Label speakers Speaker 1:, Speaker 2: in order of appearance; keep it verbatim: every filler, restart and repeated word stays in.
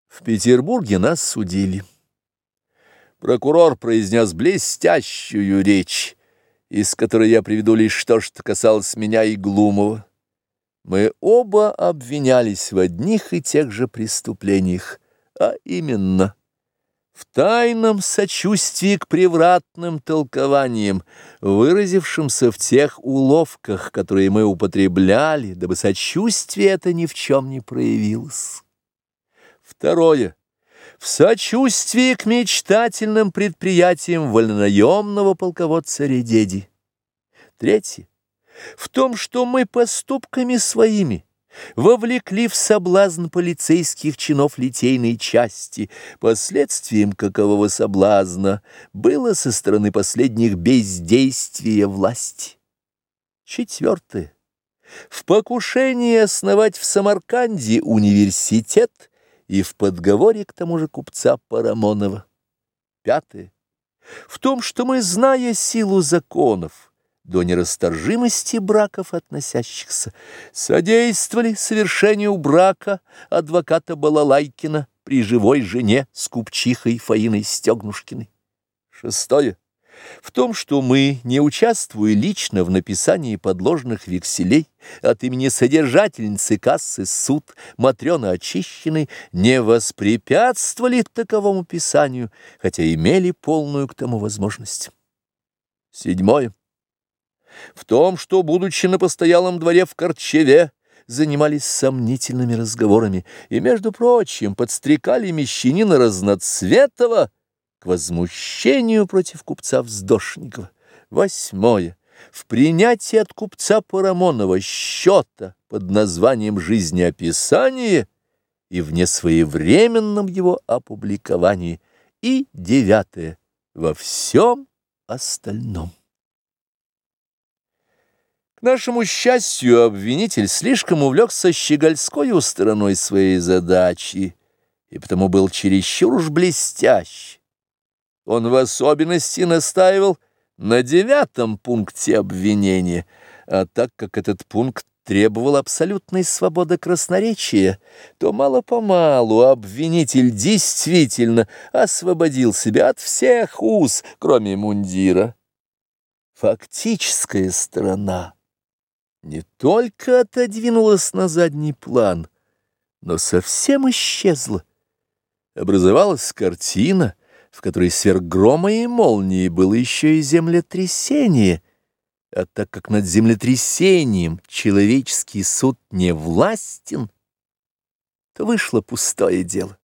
Speaker 1: В Петербурге нас судили. Прокурор произнес блестящую речь, из которой я приведу лишь то, что касалось меня и Глумова. Мы оба обвинялись в одних и тех же преступлениях, а именно в тайном сочувствии к превратным толкованиям, выразившимся в тех уловках, которые мы употребляли, дабы сочувствие это ни в чем не проявилось. Второе. В сочувствии к мечтательным предприятиям вольнонаемного полководца Редеди. Третье. В том, что мы поступками своими вовлекли в соблазн полицейских чинов литейной части, последствием какового соблазна было со стороны последних бездействие власти. Четвертое. В покушении основать в Самарканде университет и в подговоре к тому же купца Парамонова. Пятое. В том, что мы, зная силу законов, до нерасторжимости браков относящихся, содействовали совершению брака адвоката Балалайкина при живой жене с купчихой Фаиной Стегнушкиной. Шестое. В том, что мы, не участвуя лично в написании подложных векселей, от имени содержательницы кассы суд Матрёны Очищенной не воспрепятствовали таковому писанию, хотя имели полную к тому возможность. Седьмое. В том, что, будучи на постоялом дворе в Корчеве, занимались сомнительными разговорами и, между прочим, подстрекали мещанина Разноцветова к возмущению против купца Вздошникова. Восьмое. В принятии от купца Парамонова счета под названием «Жизнеописание» и в несвоевременном его опубликовании. И девятое. Во всем остальном. К нашему счастью, обвинитель слишком увлекся щегольской стороной своей задачи и потому был чересчур уж блестящ. Он в особенности настаивал на девятом пункте обвинения, а так как этот пункт требовал абсолютной свободы красноречия, то мало-помалу обвинитель действительно освободил себя от всех уз, кроме мундира. Фактическая сторона не только отодвинулась на задний план, но совсем исчезла. Образовалась картина, в которой сверх грома и молнии было еще и землетрясение, а так как над землетрясением человеческий суд не властен, то вышло пустое дело.